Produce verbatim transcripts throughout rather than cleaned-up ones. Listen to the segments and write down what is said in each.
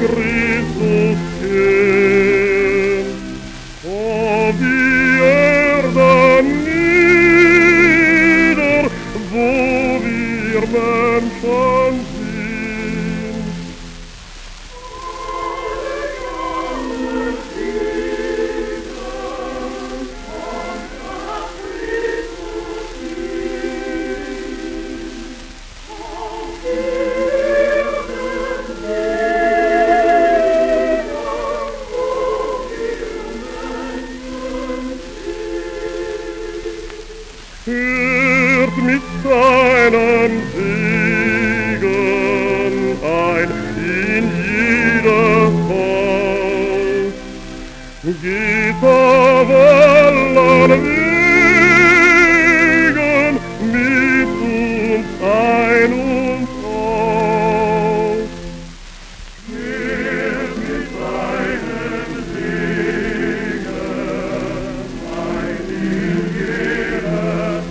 Christus kennt. Oh, wie er da nieder, wo wir Menschen sind. Hört mit seinem Segen ein in jeder Haus. Geht auf allen Wegen mit uns ein und aus. Hört mit seinem Segen ein in jeder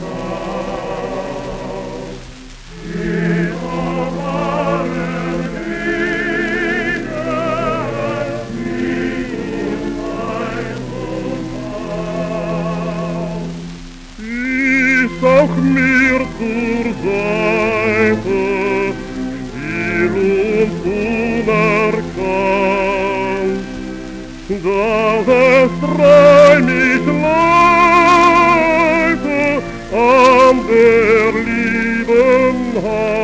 auch mir zur Seite, still und unerkannt, dass es treu mich leite an der lieben Hand.